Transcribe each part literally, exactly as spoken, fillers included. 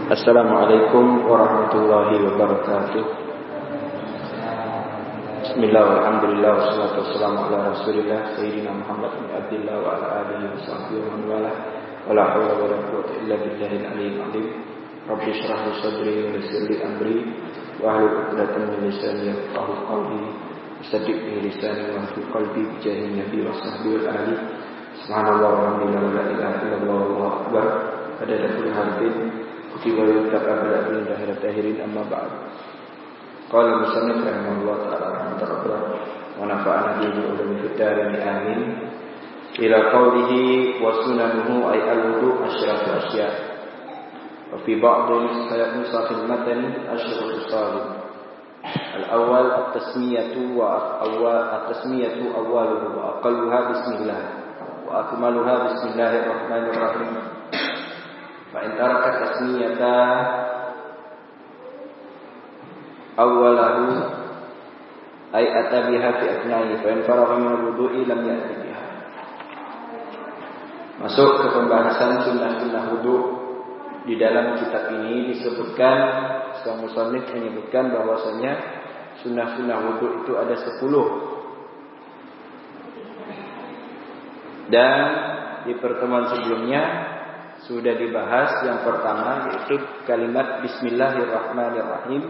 Assalamualaikum warahmatullahi wabarakatuh. Bismillah walhamdulillah wassalatu wassalamu ala rasulillah Sayyidina Muhammad bin Abdillah wa ala alihi wa sahbihi wa man wala wa la hawla wa la quwwata illa billahil aliyyil azim. Rabbi shrah li sadri wa yassir li amri wa hlul 'uqdatam min lisani yafqahu qawli wasaddiq bi lisani wa fi qalbi bi jahi nabi wa sahbihi wa ali. Subhanallah walhamdulillah wa la ilaha illallah wallahu akbar. Adada kulli harbin kutiba yutaqabbal min dahirat tahirin amma ba'd. Qala musannif rahimahullah ta'ala rahmatan wa nafa'ana bihi wa bi fitarin amin. Ila qawlihi wa sunanuhu ay al-wudu asyratu asya. Wa fi ba'd nusakh al-matan asyratu salim. Al-awwal at-tasmiyatu wa awwal at-tasmiyatu awwaluhu wa aqalluha bismillah wa akmaluha bismillahirrahmanirrahim. Fa'in taraka tasmiyata awwalahu ay atabiha fi atna'i fa'in faragha min al-wudu'i lam ya'ti biha. Masuk ke pembahasan sunnah-sunnah wudu. Di dalam kitab ini disebutkan, sang musannif menyebutkan bahwasanya sunnah-sunnah wudu itu ada sepuluh. Dan di pertemuan sebelumnya sudah dibahas yang pertama yaitu kalimat Bismillahirrahmanirrahim.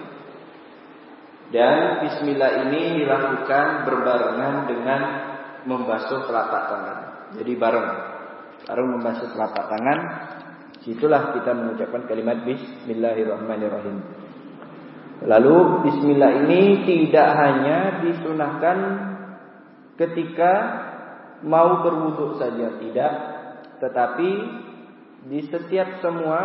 Dan Bismillah ini dilakukan berbarengan dengan membasuh telapak tangan. Jadi bareng, bareng membasuh telapak tangan. Situlah kita mengucapkan kalimat Bismillahirrahmanirrahim. Lalu Bismillah ini tidak hanya disunahkan ketika mau berwudu saja, tidak, tetapi di setiap semua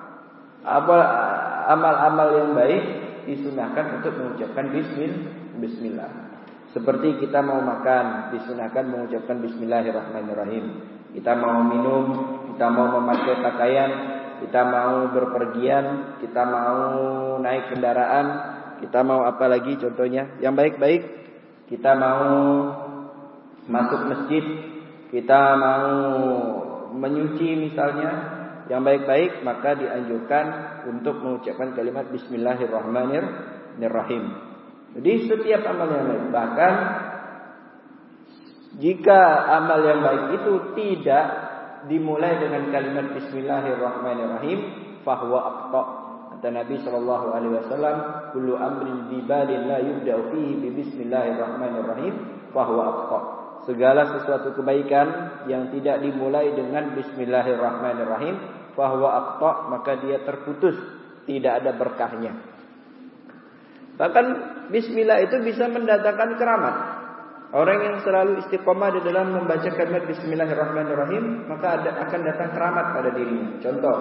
amal-amal yang baik disunahkan untuk mengucapkan Bismillah. Seperti kita mau makan, disunahkan mengucapkan Bismillahirrahmanirrahim. Kita mau minum, kita mau memakai pakaian, kita mau berpergian, kita mau naik kendaraan, kita mau apa lagi contohnya yang baik-baik, kita mau masuk masjid, kita mau menyuci misalnya yang baik-baik, maka dianjurkan untuk mengucapkan kalimat Bismillahirrahmanirrahim. Jadi setiap amal yang baik, bahkan jika amal yang baik itu tidak dimulai dengan kalimat Bismillahirrahmanirrahim, fahuwa aqta. Kata Nabi sallallahu alaihi wasallam, kullu amrin dibalin la yubda'u fihi bi Bismillahirrahmanirrahim, fahuwa aqta. Segala sesuatu kebaikan yang tidak dimulai dengan Bismillahirrahmanirrahim, fahuwa aqta, maka dia terputus, tidak ada berkahnya. Bahkan Bismillah itu bisa mendatangkan keramat. Orang yang selalu istiqomah di dalam membaca kalimat Bismillahirrahmanirrahim, maka ada, akan datang keramat pada dirinya. Contoh,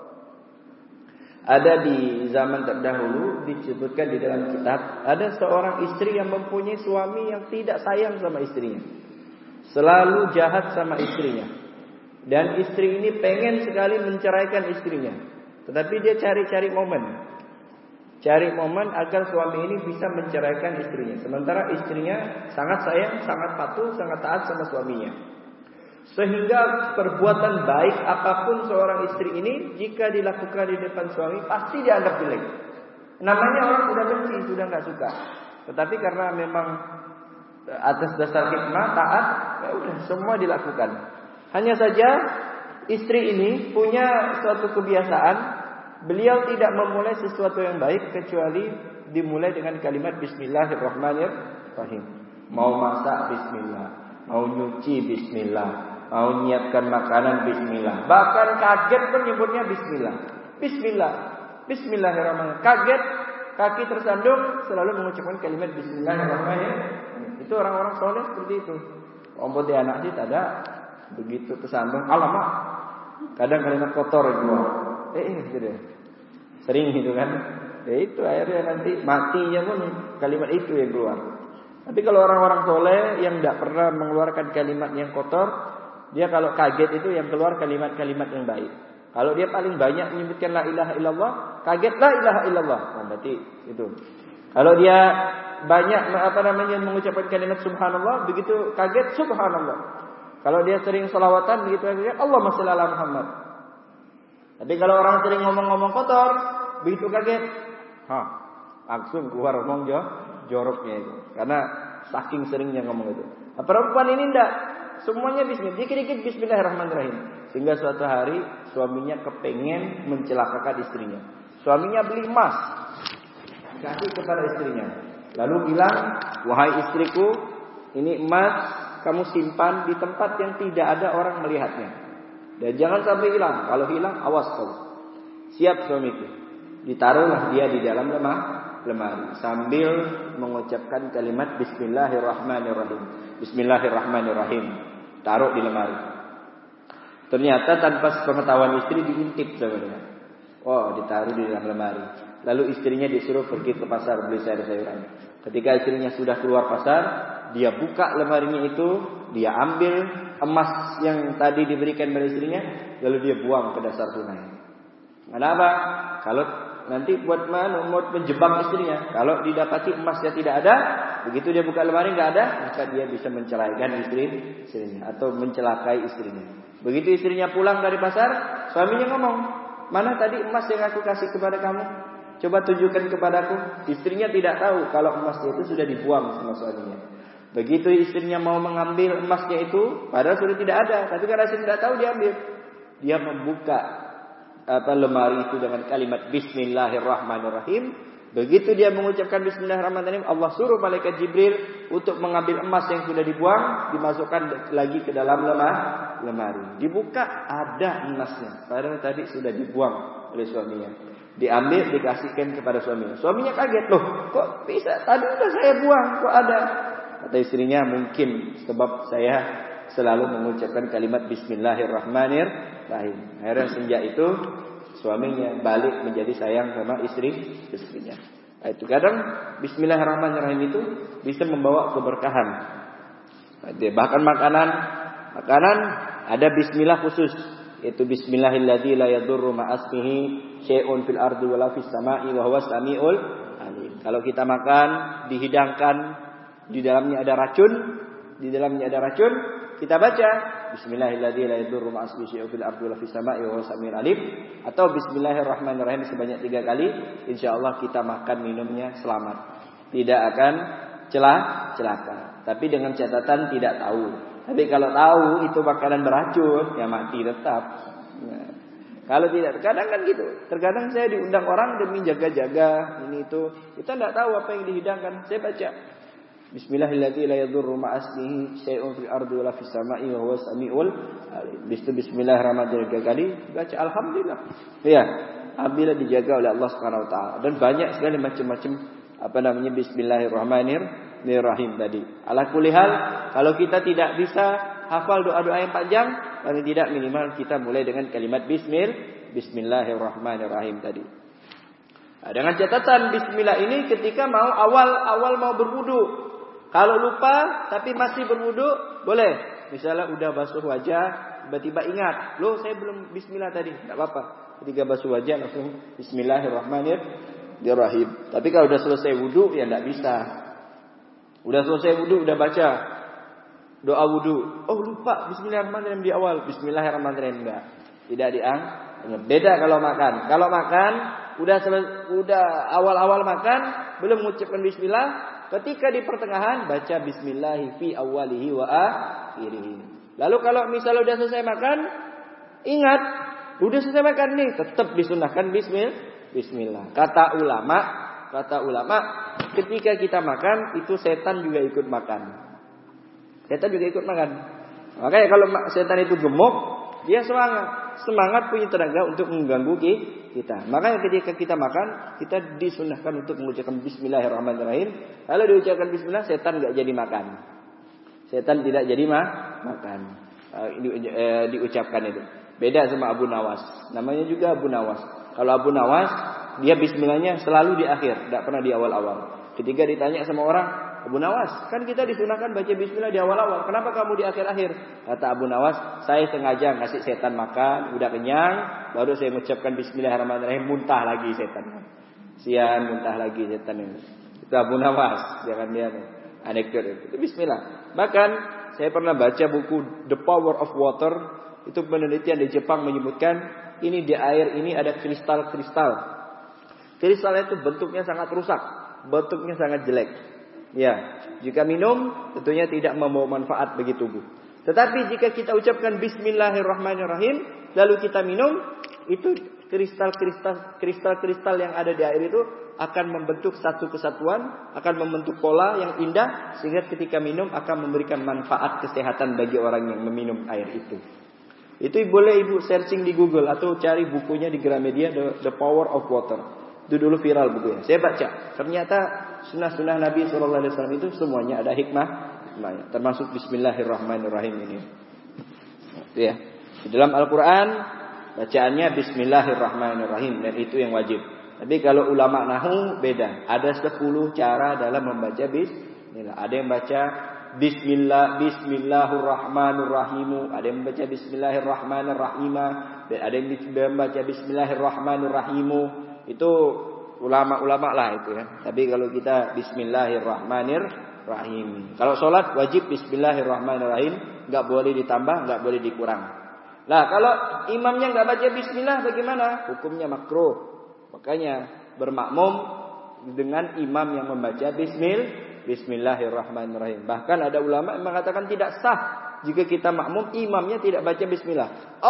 ada di zaman terdahulu disebutkan di dalam kitab, ada seorang istri yang mempunyai suami yang tidak sayang sama istrinya, selalu jahat sama istrinya, dan istri ini pengen sekali menceraikan istrinya, tetapi dia cari-cari momen, cari momen agar suami ini bisa menceraikan istrinya, sementara istrinya sangat sayang, sangat patuh, sangat taat sama suaminya. Sehingga perbuatan baik apapun seorang istri ini, jika dilakukan di depan suami, pasti dianggap jelek. Namanya orang sudah benci, sudah nggak suka. Tetapi karena memang atas dasar hikmah, taat, ya udah semua dilakukan. Hanya saja istri ini punya suatu kebiasaan, beliau tidak memulai sesuatu yang baik kecuali dimulai dengan kalimat Bismillahirrahmanirrahim. Mau masak Bismillah, mau nyuci Bismillah, mau nyiapkan makanan Bismillah. Bahkan kaget pun nyebutnya Bismillah. Bismillah, Bismillahirrahmanirrahim. Kaget, kaki tersandung, selalu mengucapkan kalimat Bismillahirrahmanirrahim. Itu orang-orang soleh seperti itu. Ompot di anak sih ada, begitu tersandung, alamak. Kadang kalimat kotor keluar. Eh, eh gitu. Sering gitu kan. Ya itu akhirnya nanti matinya pun kalimat itu yang keluar. Tapi kalau orang-orang soleh yang tidak pernah mengeluarkan kalimat yang kotor, dia kalau kaget itu yang keluar kalimat-kalimat yang baik. Kalau dia paling banyak menyebutkan la ilaha illallah, kaget la ilaha illallah. Nah, berarti itu. Kalau dia banyak apa namanya mengucapkan kalimat subhanallah, begitu kaget subhanallah. Kalau dia sering selawatan begitu kaget Allahumma shalli ala Muhammad. Tapi kalau orang sering ngomong-ngomong kotor, begitu kaget, hah, langsung keluar ngomong joroknya itu. Karena saking seringnya ngomong itu. Nah, perempuan ini enggak, semuanya bismillah, dikit-dikit bismillahirrahmanirrahim. Sehingga suatu hari suaminya kepengen mencelakakan istrinya. Suaminya beli emas, kasih kepada istrinya. Lalu bilang, wahai istriku, ini emas kamu simpan di tempat yang tidak ada orang melihatnya. Dan jangan sampai hilang. Kalau hilang, awas kau. Siap suamiku. Ditaruhlah dia di dalam lemah, lemari. Sambil mengucapkan kalimat Bismillahirrahmanirrahim. Bismillahirrahmanirrahim. Taruh di lemari. Ternyata tanpa pengetahuan istri diintip sebenarnya. Oh, ditaruh di dalam lemari. Lalu istrinya disuruh pergi ke pasar beli sayur-sayuran. Ketika istrinya sudah keluar pasar, dia buka lemarinya itu, dia ambil emas yang tadi diberikan pada istrinya, lalu dia buang ke dasar sungai. Kenapa? Kalau nanti buat mana mau menjebak istrinya. Kalau didapati emasnya tidak ada, begitu dia buka lemari nggak ada, maka dia bisa menceraikan istri istrinya atau mencelakai istrinya. Begitu istrinya pulang dari pasar, suaminya ngomong, mana tadi emas yang aku kasih kepada kamu? Coba tunjukkan kepadaku. Istrinya tidak tahu kalau emasnya itu sudah dibuang sama suaminya. Begitu istrinya mau mengambil emasnya itu, padahal sudah tidak ada, tapi karena istrinya tidak tahu dia ambil. Dia membuka apa lemari itu dengan kalimat Bismillahirrahmanirrahim. Begitu dia mengucapkan Bismillahirrahmanirrahim, Allah suruh malaikat Jibril untuk mengambil emas yang sudah dibuang, dimasukkan lagi ke dalam lemah, lemari. Dibuka, ada emasnya, padahal tadi sudah dibuang oleh suaminya. Diambil, dikasihkan kepada suaminya. Suaminya kaget, loh kok bisa? Tadi sudah saya buang, kok ada? Kata istrinya, mungkin sebab saya selalu mengucapkan kalimat Bismillahirrahmanirrahim. Akhirnya sejak itu suaminya balik menjadi sayang sama istri istrinya. Nah, itu kadang Bismillahirrahmanirrahim itu bisa membawa keberkahan. Bahkan makanan, makanan ada Bismillah khusus, yaitu Bismillahilladzi la yadurru ma'asmihi syai'un fil ardi wala fis sama'i wa huwas samiul alim. Kalau kita makan dihidangkan, di dalamnya ada racun, di dalamnya ada racun, kita baca Bismillahilladzi la yadurru ma'asmihi syai'un fil ardi wala fis sama'i wa huwas samiul alim, atau Bismillahirrahmanirrahim sebanyak tiga kali, insyaallah kita makan minumnya selamat, tidak akan celah celaka. Tapi dengan catatan tidak tahu. Tapi kalau tahu itu makanan beracun, ya mati tetap. Nah, kalau tidak, kadang kan gitu. Terkadang saya diundang orang demi jaga-jaga ini itu, kita tidak tahu apa yang dihidangkan. Saya baca Bismillahirrahmanirrahim, la yadurru ma'asmihi syai'un fil ardi wala fis sama'i wa huwas samiul alim. Bismillahirrahmanirrahim tiga kali, baca alhamdulillah. Ya, alhamdulillah dijaga oleh Allah Subhanahu wa taala. Dan banyak sekali macam-macam apa namanya Bismillahirrahmanirrahim tadi. Ala kulli hal, kalau kita tidak bisa hafal doa-doa yang panjang, paling tidak minimal kita mulai dengan kalimat Bismil, Bismillahirrahmanirrahim tadi. Nah, dengan catatan Bismillah ini ketika mau awal-awal mau berwudu. Kalau lupa tapi masih berwudu, boleh. Misalnya udah basuh wajah, tiba-tiba ingat, loh saya belum Bismillah tadi, tidak apa-apa. Ketika basuh wajah langsung Bismillahirrahmanirrahim. Tapi kalau udah selesai wudu, ya tidak bisa. Udah selesai wudu, udah baca doa wudu, oh lupa Bismillahirrahmanirrahim di awal, Bismillahirrahmanirrahim enggak, tidak diang. Beda kalau makan. Kalau makan udah selesai, udah awal-awal makan belum mengucapkan Bismillah, ketika di pertengahan baca Bismillah fi awwalihi wa akhirih. Lalu kalau misalnya udah selesai makan, ingat udah selesai makan nih, tetap disunahkan Bismillah. Bismillah. Kata ulama, kata ulama, ketika kita makan itu setan juga ikut makan. Setan juga ikut makan. Makanya kalau setan itu gemuk, dia semangat, semangat punya tenaga untuk mengganggu kita. Makanya ketika kita makan, kita disunahkan untuk mengucapkan Bismillahirrahmanirrahim. Kalau diucapkan Bismillah, setan nggak jadi makan. Setan tidak jadi ma makan. Uh, di, uh, diucapkan itu. Beda sama Abu Nawas. Namanya juga Abu Nawas. Kalau Abu Nawas, dia Bismillahnya selalu di akhir, tidak pernah di awal-awal. Ketika ditanya sama orang, Abu Nawas, kan kita disunahkan baca Bismillah di awal-awal, kenapa kamu di akhir-akhir? Kata Abu Nawas, saya sengaja ngasih setan makan, udah kenyang, baru saya mengucapkan Bismillahirrahmanirrahim, muntah lagi setan. Sian, muntah lagi setan ini. Itu Abu Nawas, jangan dia anekdot itu. Itu Bismillah. Bahkan saya pernah baca buku The Power of Water, itu penelitian di Jepang menyebutkan ini di air ini ada kristal-kristal. Kristal itu bentuknya sangat rusak, bentuknya sangat jelek. Ya, jika minum tentunya tidak membawa manfaat bagi tubuh. Tetapi jika kita ucapkan bismillahirrahmanirrahim lalu kita minum, itu kristal-kristal kristal-kristal yang ada di air itu akan membentuk satu kesatuan, akan membentuk pola yang indah sehingga ketika minum akan memberikan manfaat kesehatan bagi orang yang meminum air itu. Itu boleh ibu searching di Google atau cari bukunya di Gramedia, The, The Power of Water. Itu dulu viral bukunya. Saya baca. Ternyata sunnah-sunnah Nabi shallallahu alaihi wasallam itu semuanya ada hikmah. Termasuk bismillahirrahmanirrahim ini. Ya. Di dalam Al-Quran bacaannya bismillahirrahmanirrahim dan itu yang wajib. Tapi kalau ulama nahu beda. Ada sepuluh cara dalam membaca bismillah. Ada yang baca bismillah bismillahirrahmanirrahim. Ada yang membaca bismillahirrahmanirrahim. Dan ada yang membaca bismillahirrahmanirrahim. Itu ulama-ulama lah itu ya. Tapi kalau kita bismillahirrahmanirrahim. Rahim. Kalau sholat wajib bismillahirrahmanirrahim, nggak boleh ditambah, nggak boleh dikurang. Nah, kalau imamnya nggak baca bismillah bagaimana? Hukumnya makruh. Makanya bermakmum dengan imam yang membaca bismil, bismillahirrahmanirrahim. Bahkan ada ulama yang mengatakan tidak sah jika kita makmum imamnya tidak baca bismillah.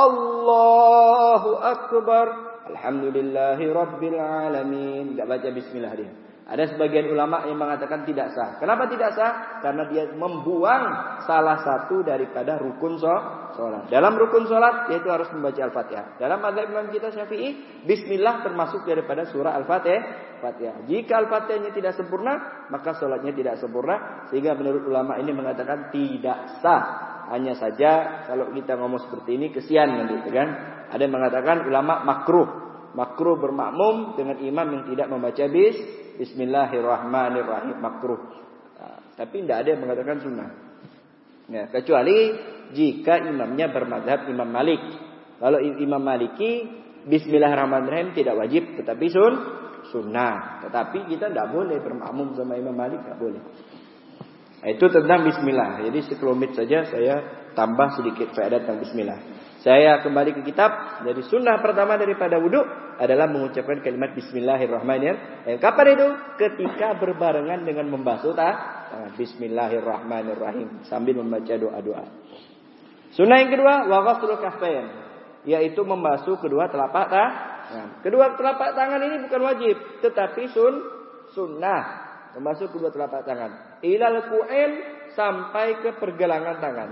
Allahu akbar. Alhamdulillahi rabbil alamin. Nggak baca bismillah dia. Ada sebagian ulama yang mengatakan tidak sah. Kenapa tidak sah? Karena dia membuang salah satu daripada rukun sholat. Dalam rukun sholat yaitu harus membaca Al-Fatihah. Dalam mazhab Imam kita Syafi'i, bismillah termasuk daripada surah Al-Fatihah. Jika Al-Fatihahnya tidak sempurna, maka sholatnya tidak sempurna. Sehingga menurut ulama ini mengatakan tidak sah. Hanya saja kalau kita ngomong seperti ini kesian nanti, kan? Ada yang mengatakan ulama makruh. Makruh bermakmum dengan imam yang tidak membaca bis Bismillahirrahmanirrahim, makruh. Nah, tapi tidak ada yang mengatakan sunnah. Ya, kecuali jika imamnya bermadzhab Imam Malik. Kalau Imam Maliki Bismillahirrahmanirrahim tidak wajib, tetapi sun sunnah. Tetapi kita tidak boleh bermakmum sama Imam Malik, tidak boleh. Nah, itu tentang Bismillah. Jadi sekelumit saja saya tambah sedikit faedah tentang Bismillah. Saya kembali ke kitab. Jadi sunnah pertama daripada wudhu adalah mengucapkan kalimat Bismillahirrahmanirrahim. Kapan itu? Ketika berbarengan dengan membasuh tangan. Bismillahirrahmanirrahim. Sambil membaca doa-doa. Sunnah yang kedua, wa ghaslul kaffain, yaitu membasuh kedua telapak tangan. Kedua telapak tangan ini bukan wajib, tetapi sun sunnah. Membasuh kedua telapak tangan. Ilal ku'in, sampai ke pergelangan tangan.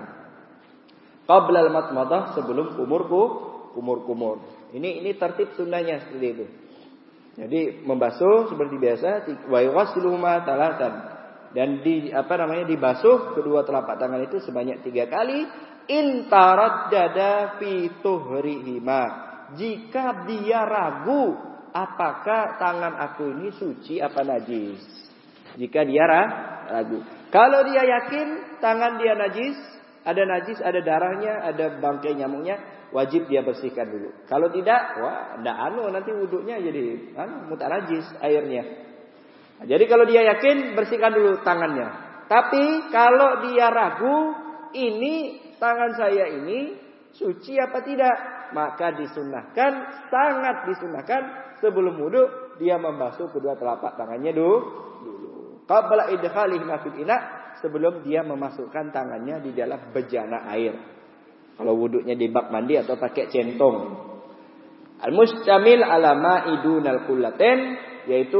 Qabla al-matmadah, sebelum kumurku, kumur-kumur. Ini ini tertib sunnahnya seperti itu. Jadi membasuh seperti biasa, wa yughsiluhuma talatan, dan di apa namanya dibasuh kedua telapak tangan itu sebanyak tiga kali. Intaraddada fi tuhrihima, jika dia ragu apakah tangan aku ini suci apa najis. Jika dia ragu. Kalau dia yakin tangan dia najis, ada najis, ada darahnya, ada bangkai nyamuknya, wajib dia bersihkan dulu. Kalau tidak, wah, ndak anu nanti wuduknya jadi anu mutar najis airnya. Nah, jadi kalau dia yakin, bersihkan dulu tangannya. Tapi kalau dia ragu, ini tangan saya ini suci apa tidak, maka disunnahkan, sangat disunnahkan sebelum wuduk dia membasuh kedua telapak tangannya dulu. Qabla idkhalihi fil ina, sebelum dia memasukkan tangannya di dalam bejana air. Kalau wuduknya di bak mandi atau pakai centong. Al-mustamil ala ma'idunal kullaten, yaitu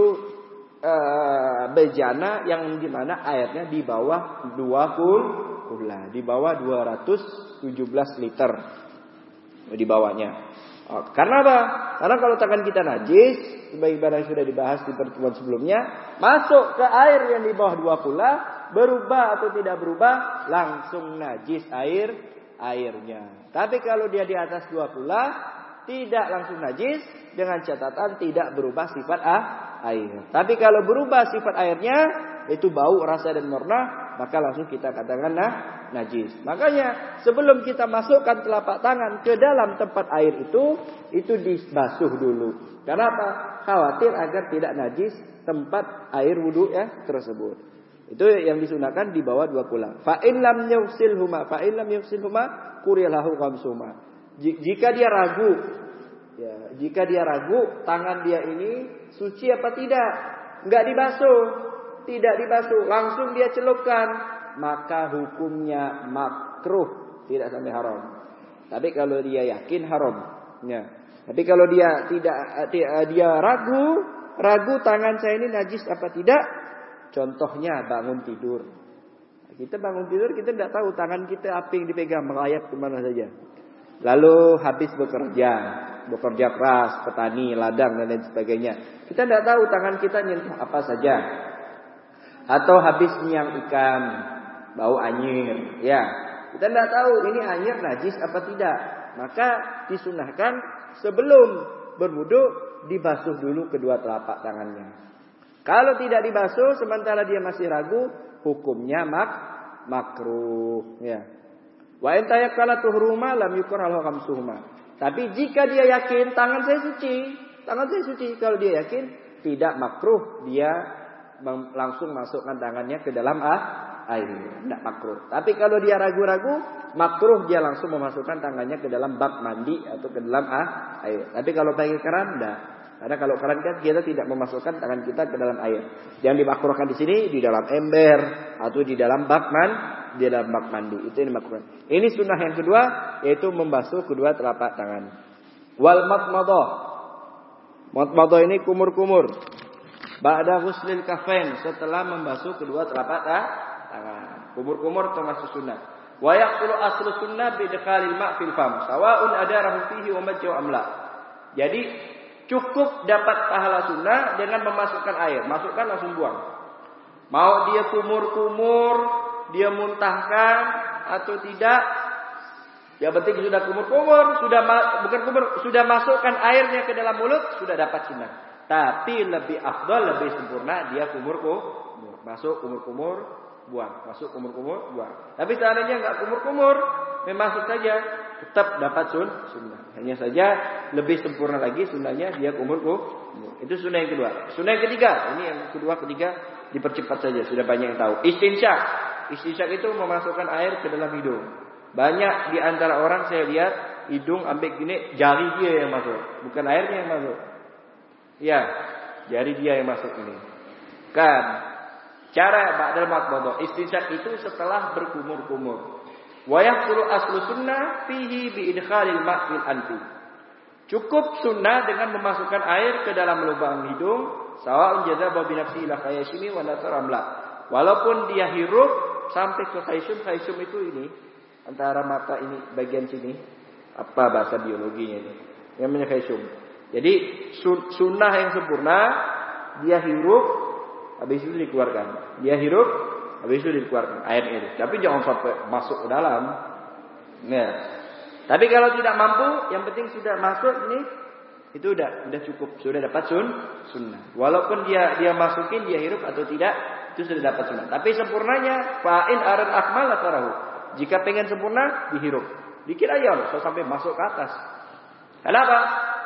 uh, bejana yang dimana airnya di bawah dua kula, di bawah dua ratus tujuh belas liter di bawahnya. Oh, karena apa? Karena kalau tangan kita najis, sebagaimana sudah dibahas di pertemuan sebelumnya, masuk ke air yang di bawah dua kula, berubah atau tidak berubah, langsung najis air airnya. Tapi kalau dia di atas dua kula, tidak langsung najis, dengan catatan tidak berubah sifat ah, air. Tapi kalau berubah sifat airnya, itu bau, rasa dan warna, maka langsung kita katakan nah, najis. Makanya sebelum kita masukkan telapak tangan ke dalam tempat air itu, itu dibasuh dulu. Karena apa? Khawatir agar tidak najis tempat air wudhu ya tersebut. Itu yang disunahkan di bawah dua kula. Fa in lam yughsilhuma, fa in lam yughsilhuma qurilahu khamsuma. Jika dia ragu Jika dia ragu tangan dia ini suci apa tidak, enggak dibasuh, tidak dibasuh, langsung dia celupkan, maka hukumnya makruh, tidak sampai haram. Tapi kalau dia yakin haram, ya. Tapi kalau dia tidak, dia ragu, ragu tangan saya ini najis apa tidak, contohnya bangun tidur. Kita bangun tidur, kita tidak tahu tangan kita apa yang dipegang, melayap kemana saja. Lalu habis bekerja, bekerja keras, petani, ladang dan lain sebagainya. Kita tidak tahu tangan kita nyentuh apa saja. Atau habis nyiang ikan, bau anyir, ya. Kita tidak tahu ini anyir najis apa tidak. Maka disunahkan sebelum berwudu dibasuh dulu kedua telapak tangannya. Kalau tidak dibasuh sementara dia masih ragu, hukumnya mak makruh, ya. Wa in tayakkala tuhruma lam yukrah lahu khamsuhuma. Tapi jika dia yakin tangan saya suci, tangan saya suci, kalau dia yakin tidak makruh dia langsung masukkan tangannya ke dalam ah, air, tidak makruh. Tapi kalau dia ragu-ragu, makruh dia langsung memasukkan tangannya ke dalam bak mandi atau ke dalam ah, air. Tapi kalau pakai keran tidak. Karena kalau keran kan kita tidak memasukkan tangan kita ke dalam air. Yang dimakruhkan di sini di dalam ember atau di dalam bak man, di dalam bak mandi. Itu yang dimakruhkan. Ini sunnah yang kedua, yaitu membasuh kedua telapak tangan. Wal matmadah. Matmadah ini kumur-kumur. Ba'da ghuslil kafain, setelah membasuh kedua telapak tangan. Kumur-kumur termasuk sunnah. Wa yaqulu aslu sunnah bi idkhalil ma' fil fam, sawa'un adarahu fihi wa majja amla. Jadi cukup dapat pahala sunnah dengan memasukkan air. Masukkan langsung buang. Mau dia kumur-kumur, dia muntahkan atau tidak, yang penting sudah kumur-kumur, sudah bukan kumur, sudah masukkan airnya ke dalam mulut, sudah dapat sunnah. Tapi lebih afdal, lebih sempurna dia kumur-kumur. Masuk kumur-kumur, buang. Masuk kumur-kumur, buang. Tapi seandainya enggak kumur-kumur, memasuk saja, tetap dapat sun, sunnah. Hanya saja lebih sempurna lagi sunnahnya dia kumur-kumur. Itu sunnah yang kedua. Sunnah yang ketiga, ini yang kedua ketiga dipercepat saja, sudah banyak yang tahu. Istinsyak. Istinsyak itu memasukkan air ke dalam hidung. Banyak di antara orang saya lihat hidung ambil gini, jari dia yang masuk, bukan airnya yang masuk. Ya, jari dia yang masuk ini. Kan cara ba'dal matmadah, istinsyak itu setelah berkumur-kumur. Wa yaqulu aslu sunnah fihi bi idkhalil ma' fil anfi. Cukup sunnah dengan memasukkan air ke dalam lubang hidung, sawa'un jazaba bi nafsi ila khayshimi wa nasara amla. Walaupun dia hirup sampai ke khayshum, khayshum itu ini antara mata ini bagian sini. Apa bahasa biologinya ini? Yang namanya khayshum. Jadi sunnah yang sempurna, dia hirup, habis itu dikeluarkan. Dia hirup, habis itu dikeluarkan air itu. Tapi jangan sampai masuk ke dalam. Nah, tapi kalau tidak mampu, yang penting sudah masuk ini, itu udah udah cukup, sudah dapat sun sunnah. Walaupun dia dia masukin, dia hirup atau tidak, itu sudah dapat sunnah. Tapi sempurnanya, fa'in arad akmal atarahu. Jika pengen sempurna, dihirup. Dikit aja loh, so sampai masuk ke atas. Kenapa?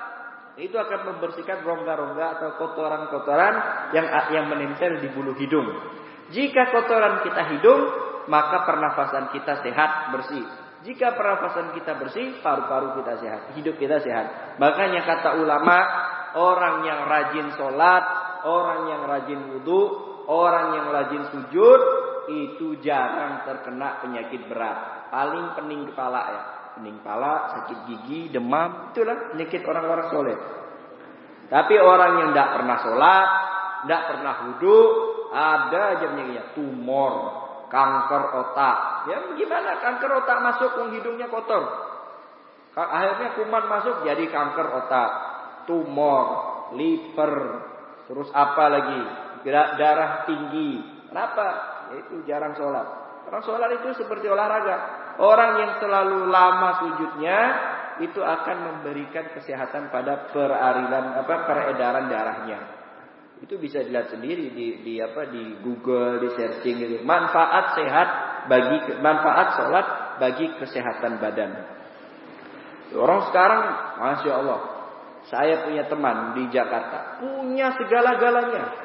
Itu akan membersihkan rongga-rongga atau kotoran-kotoran yang yang menempel di bulu hidung. Jika kotoran kita hidung, maka pernafasan kita sehat, bersih. Jika pernafasan kita bersih, paru-paru kita sehat, hidup kita sehat. Makanya kata ulama, orang yang rajin sholat, orang yang rajin wudu, orang yang rajin sujud, itu jarang terkena penyakit berat. Paling pening kepala ya. Pening kepala, sakit gigi, demam, itulah penyakit orang-orang soleh. Tapi orang yang tidak pernah sholat, tidak pernah wudu, ada aja penyakitnya, tumor, kanker otak. Ya gimana kanker otak masuk, wong hidungnya kotor. Akhirnya kuman masuk jadi kanker otak, tumor, liver, terus apa lagi? Darah tinggi. Kenapa? Itu jarang sholat. Orang sholat itu seperti olahraga. Orang yang selalu lama sujudnya itu akan memberikan kesehatan pada peraliran apa peredaran darahnya. Itu bisa dilihat sendiri di, di apa di Google, di searching gitu. Manfaat sehat bagi manfaat sholat bagi kesehatan badan. Orang sekarang, masya Allah, saya punya teman di Jakarta punya segala-galanya.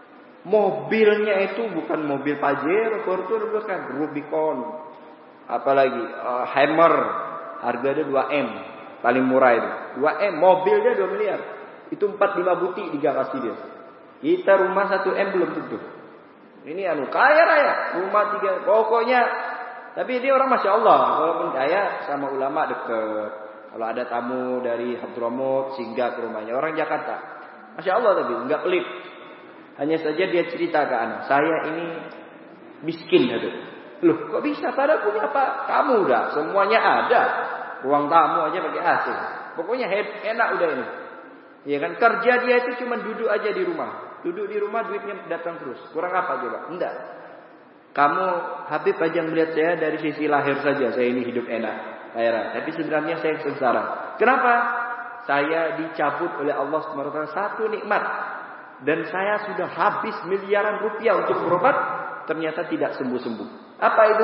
Mobilnya itu bukan mobil Pajero, Fortuner, bukan Rubicon. Apalagi uh, Hammer, harganya dua M. paling murah itu. dua M, mobilnya dua miliar. Itu empat lima butik digarasi dia. Kita rumah satu M belum tentu. Ini anu kaya raya, rumah tiga, pokoknya. Tapi dia orang Masya Allah, walaupun kaya sama ulama deket. Kalau ada tamu dari Hadramut singgah ke rumahnya, orang Jakarta. Masya Allah tapi enggak pelit. Hanya saja dia cerita ke anak, saya ini miskin gitu. Loh, kok bisa? Padahal punya apa? Kamu udah, semuanya ada. Ruang tamu aja pakai A C. Pokoknya enak udah ini. Ya kan, kerja dia itu cuma duduk aja di rumah. Duduk di rumah duitnya datang terus. Kurang apa coba? Enggak. Kamu Habib aja melihat saya dari sisi lahir saja. Saya ini hidup enak, kaya. Tapi sebenarnya saya sengsara. Kenapa? Saya dicabut oleh Allah subhanahu wa taala satu nikmat. Dan saya sudah habis miliaran rupiah untuk berobat, ternyata tidak sembuh-sembuh. Apa itu?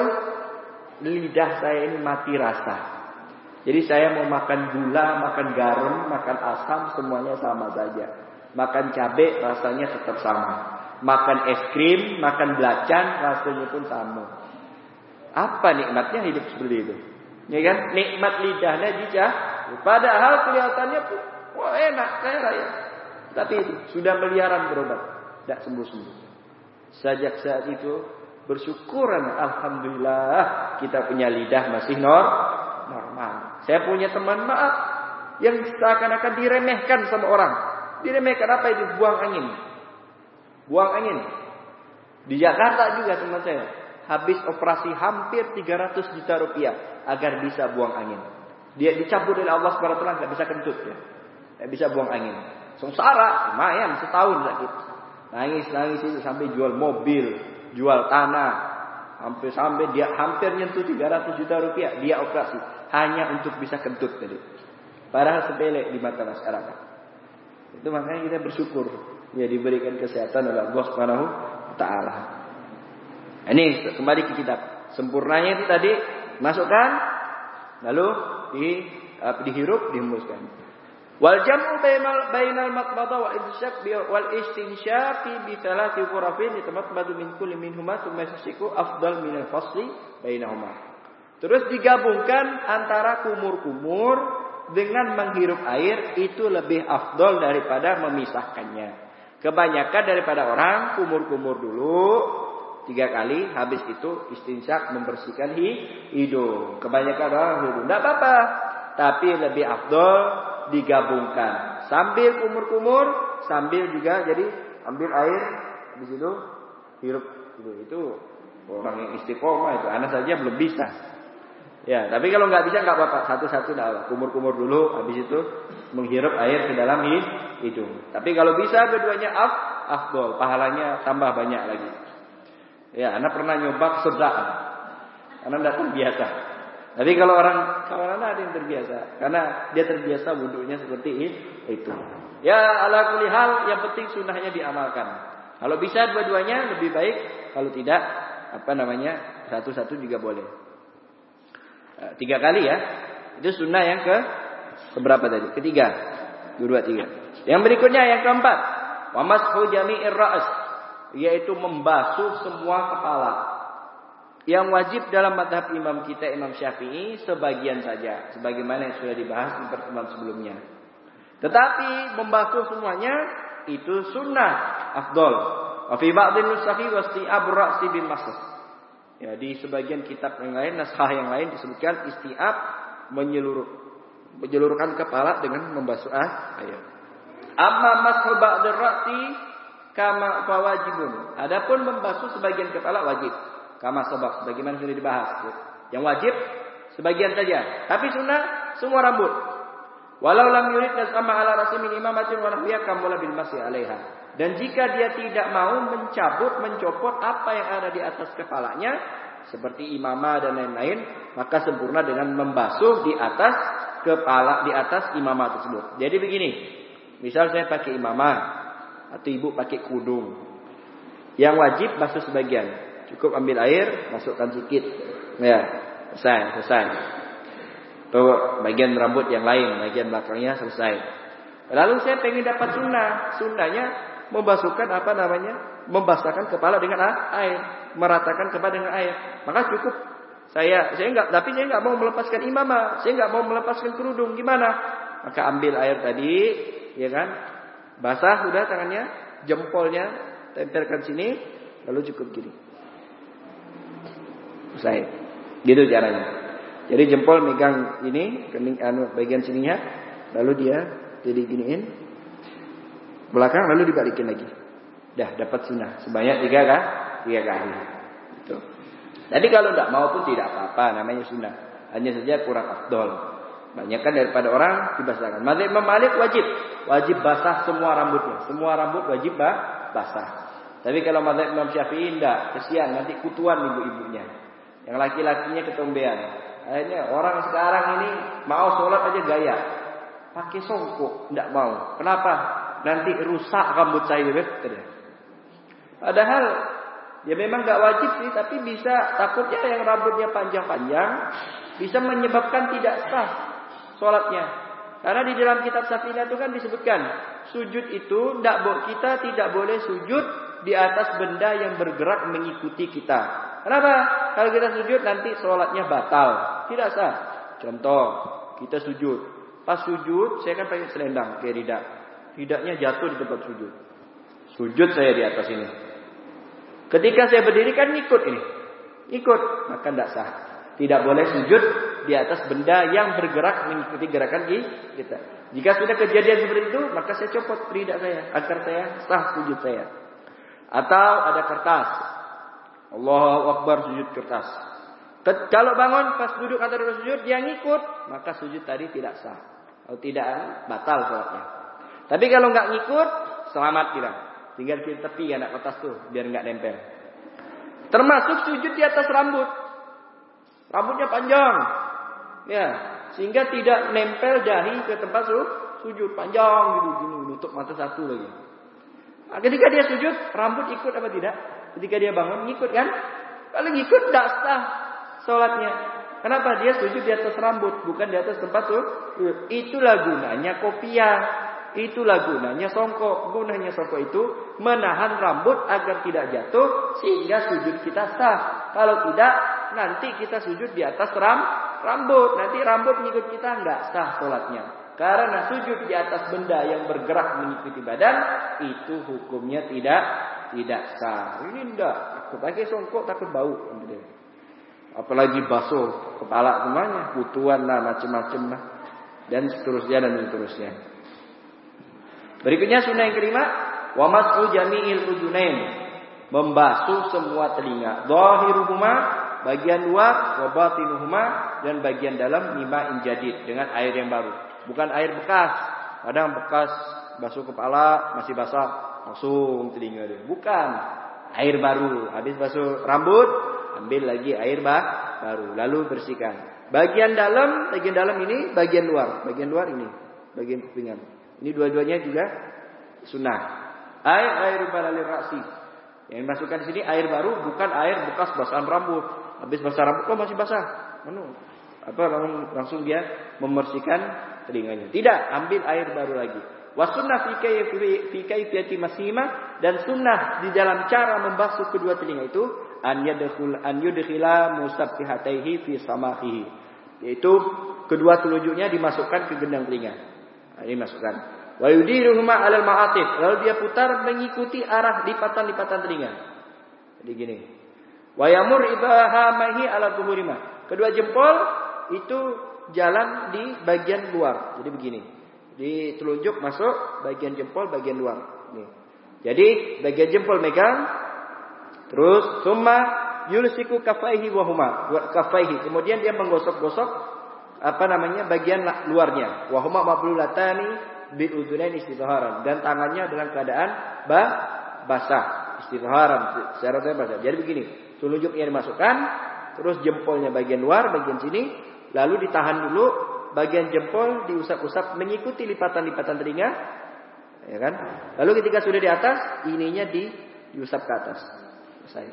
Lidah saya ini mati rasa. Jadi saya mau makan gula, makan garam, makan asam, semuanya sama saja. Makan cabai rasanya tetap sama. Makan es krim, makan belacan, rasanya pun sama. Apa nikmatnya hidup seperti itu? Ya kan? Nikmat lidahnya dijah. Padahal kelihatannya pun, wah enak, kaya raya. Tapi itu, sudah miliaran berobat. Tidak sembuh-sembuh. Sejak saat itu, bersyukuran alhamdulillah kita punya lidah masih nor, normal. Saya punya teman maaf yang seakan-akan diremehkan sama orang. Diremehkan apa itu? Buang angin. Buang angin. Di Jakarta juga teman saya habis operasi hampir tiga ratus juta rupiah agar bisa buang angin. Dia dicabut oleh Allah subhanahu wa taala, enggak bisa kentut ya. Enggak bisa buang angin. Sengsara, lumayan setahun sakit. Nangis-nangis itu sampai jual mobil, jual tanah. Hampir sampai dia hampir nyentuh tiga ratus juta rupiah dia operasi hanya untuk bisa kentut tadi. Padahal sepele di mata masyarakat. Itu makanya kita bersyukur ya diberikan kesehatan oleh Allah Subhanahu wa taala. Ini kembali ke kitab. Sempurnanya itu tadi masukkan lalu di uh, dihirup dihembuskan. Wal jam'u bainal bainal matmadah wal insyak wal istinsyaq bi thalathi ghurafin yatamatmadu min kulli minhuma thumma yasiku afdal min al fasli bainahuma. Terus digabungkan antara kumur-kumur dengan menghirup air itu lebih afdal daripada memisahkannya. Kebanyakan daripada orang kumur-kumur dulu tiga kali, habis itu istinsyaq membersihkan hidung. Kebanyakan orang hidung enggak apa-apa, tapi lebih afdal digabungkan sambil kumur-kumur sambil juga jadi ambil air di situ hirup itu itu orang yang istiqomah itu anak saja belum bisa ya, tapi kalau nggak bisa nggak apa-apa, satu-satu dah kumur-kumur dulu habis itu menghirup air ke dalam hidung. Tapi kalau bisa keduanya af afdol, pahalanya tambah banyak lagi ya. Anak pernah nyoba sedang anak tidak terbiasa. Tapi kalau orang kawan anda ada yang terbiasa, karena dia terbiasa wudhunya seperti itu. Ya ala kulli hal, yang penting sunnahnya diamalkan. Kalau bisa dua-duanya lebih baik, kalau tidak apa namanya satu-satu juga boleh. Tiga kali ya, itu sunnah yang ke keberapa tadi? Ketiga, dua, tiga. Yang berikutnya yang keempat, wa mashu jami'ir ra's, yaitu membasuh semua kepala. Yang wajib dalam mazhab imam kita Imam Syafi'i sebagian saja, sebagaimana yang sudah dibahas di pertemuan sebelumnya. Tetapi membasuh semuanya itu sunnah afdol. Wa fi ba'dhin nusafi wasti'ab ra'si bil masah. Ya, di sebagian kitab yang lain, naskah yang lain disebutkan isti'ab menyeluruh menyeluruhkan kepala dengan membasuh air. Amma mashu ba'd ra'si kama fawajibun. Adapun membasuh sebagian kepala wajib. Kama sebab sebagaimana sudah dibahas. Yang wajib sebagian saja, tapi sunnah semua rambut. Walau lam yurid nasama ala rasi min imamatin wa nahwiya kamula bil masih alaiha. Dan jika dia tidak mau mencabut, mencopot apa yang ada di atas kepalanya seperti imamah dan lain-lain, maka sempurna dengan membasuh di atas kepala, di atas imamah tersebut. Jadi begini, misal saya pakai imamah atau ibu pakai kudung, yang wajib basuh sebagian. Cukup ambil air, masukkan sedikit. Ya, selesai, selesai. Tuh, bagian rambut yang lain, bagian belakangnya selesai. Lalu saya pengen dapat sunnah. Sunnahnya membasuhkan apa namanya? Membasahkan kepala dengan air, meratakan kepala dengan air. Maka cukup Saya saya enggak, tapi saya enggak mau melepaskan imamah, saya enggak mau melepaskan kerudung, gimana? Maka ambil air tadi, ya kan? Basah sudah tangannya, jempolnya tempelkan sini, lalu cukup gini. Selesai. Gitu caranya. Jadi jempol megang ini, kening anu bagian sininya, lalu dia jadi giniin belakang, lalu dibalikin lagi. Dah dapat sunnah sebanyak tiga kan? Tiga kali. Gitu. Jadi kalau tidak mau pun tidak apa-apa, namanya sunnah. Hanya saja kurang afdol. Banyak kan daripada orang dibasahkan. Mazhab Imam Malik wajib, wajib basah semua rambutnya. Semua rambut wajib bah, basah. Tapi kalau mazhab Imam Syafi'i tidak, kesian nanti kutuan ibu-ibunya. Yang laki-lakinya ketombean. Akhirnya orang sekarang ini mau sholat aja gaya, pakai songkok, tidak mau. Kenapa? Nanti rusak rambut saya, betul. Padahal ya memang nggak wajib sih, tapi bisa takutnya yang rambutnya panjang-panjang bisa menyebabkan tidak sah sholatnya. Karena di dalam kitab Safinah itu kan disebutkan sujud itu tidak, kita tidak boleh sujud di atas benda yang bergerak mengikuti kita. Kenapa? Kalau kita sujud nanti sholatnya batal, tidak sah. Contoh, kita sujud, pas sujud saya kan pakai selendang kayak ridak, ridaknya jatuh di tempat sujud. Sujud saya di atas ini. Ketika saya berdiri kan ikut ini, ikut, maka tidak sah. Tidak boleh sujud di atas benda yang bergerak mengikuti gerakan kita. Jika sudah kejadian seperti itu, maka saya copot ridak saya agar saya sah sujud saya. Atau ada kertas, Allahu Akbar sujud kertas. Kalau bangun pas duduk atau duduk sujud dia ngikut, maka sujud tadi tidak sah. Atau tidak batal sholatnya. Tapi kalau nggak ngikut, selamat kita. Tinggal kita tepi anak kertas tuh biar nggak nempel. Termasuk sujud di atas rambut. Rambutnya panjang. Ya, sehingga tidak nempel dahi ke tempat sujud, panjang gitu gini, nutup mata satu lagi. Nah, ketika dia sujud, rambut ikut apa tidak? Ketika dia bangun, ngikut kan? Kalau ngikut, tidak sah sholatnya. Kenapa? Dia sujud di atas rambut, bukan di atas tempat sujud. Itulah gunanya kopiah. Itulah gunanya songkok. Gunanya songkok itu menahan rambut agar tidak jatuh, sehingga sujud kita sah. Kalau tidak, nanti kita sujud di atas ram, rambut. Nanti rambut ngikut kita, nggak sah sholatnya. Karena sujud di atas benda yang bergerak mengikuti badan, itu hukumnya tidak tidak sah. Ini enggak, takut pakai songkok takut bau. Apalagi basuh kepala semuanya, kutuan lah macam-macam lah, dan seterusnya dan seterusnya. Berikutnya sunnah yang kelima, wa mas'u jami'il ujunain, membasuh semua telinga, zahiruhuma bagian luar, wa batinuhuma dan bagian dalam, mimma injadid dengan air yang baru. Bukan air bekas. Kadang bekas basuh kepala masih basah, langsung telinga dia. Bukan. Air baru. Habis basuh rambut, ambil lagi air bah, baru. Lalu bersihkan. Bagian dalam, bagian dalam ini, bagian luar. Bagian luar ini, bagian kupingan. Ini dua-duanya juga sunnah. Air air balalir raksi. Yang dimasukkan di sini air baru, bukan air bekas basahan rambut. Habis basah rambut kok masih basah. Mana? Apa langsung dia membersihkan telinganya. Tidak, ambil air baru lagi. Wa sunnah fi kayfiyati masima, dan sunnah di dalam cara membasuh kedua telinga itu an yadkhul an yudkhila musabbihataihi fi samahihi. Yaitu kedua telunjuknya dimasukkan ke gendang telinga. Nah, ini masukkan. Wa yudiruhuma 'alal ma'atif. Lalu dia putar mengikuti arah lipatan-lipatan telinga. Jadi gini. Wa yamur ibahamahi 'ala dhuhurima. Kedua jempol itu jalan di bagian luar. Jadi begini. Di telunjuk masuk, bagian jempol bagian luar. Nih. Jadi bagian jempol megang, terus summa yulsiku kafaihi wa huma, kafaihi. Kemudian dia menggosok-gosok apa namanya bagian luarnya. Wa huma mablulatani bil udunain istidharan, dan tangannya dalam keadaan ba basah, istidharan, secara basah. Jadi begini, telunjuknya dimasukkan, terus jempolnya bagian luar, bagian sini. Lalu ditahan dulu, bagian jempol diusap-usap mengikuti lipatan-lipatan telinga, ya kan? Lalu ketika sudah di atas, ininya di diusap ke atas. Selesai.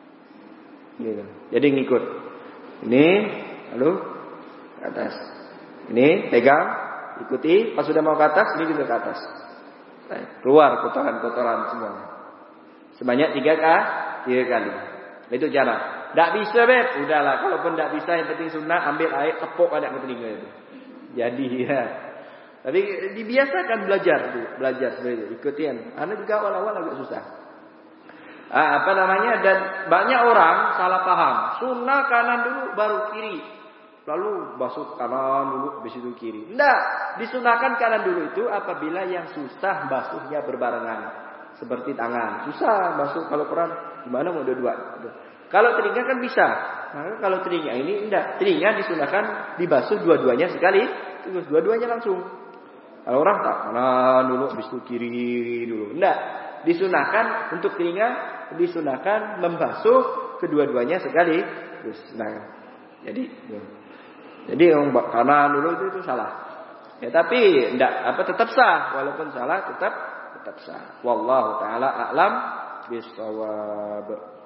Gitu. Jadi ngikut. Ini, lalu ke atas. Ini pegang, ikuti. Pas sudah mau ke atas, ini juga ke atas. Selesai. Keluar kotoran-kotoran semuanya. Sebanyak tiga kali, tiga kali. Itu cara. Tidak bisa beb, udahlah. Kalaupun tidak bisa yang penting sunnah, ambil air tepuk ada ke telinga itu. Jadi ya. Tapi dibiasakan belajar tuh, belajar seperti itu. Ikutin. Anda juga awal-awal agak susah. Ah, apa namanya? Dan banyak orang salah paham. Sunnah kanan dulu baru kiri. Lalu basuh kanan dulu, habis itu kiri. Tidak, disunahkan kanan dulu itu apabila yang susah basuhnya berbarengan. Seperti tangan. Susah basuh kalau Quran gimana mau dua-dua. Kalau telinga kan bisa. Nah, kalau telinga ini tidak. Telinga disunahkan dibasuh dua-duanya sekali. Terus dua-duanya langsung. Kalau orang tak kanan dulu, habis itu kiri dulu. Tidak. Disunahkan untuk telinga. Disunahkan membasuh kedua-duanya sekali. Terus, nah, jadi, jadi yang kanan dulu itu, itu salah. Ya tapi tidak apa tetap sah. Walaupun salah tetap tetap sah. Wallahu taala a'lam bishawab.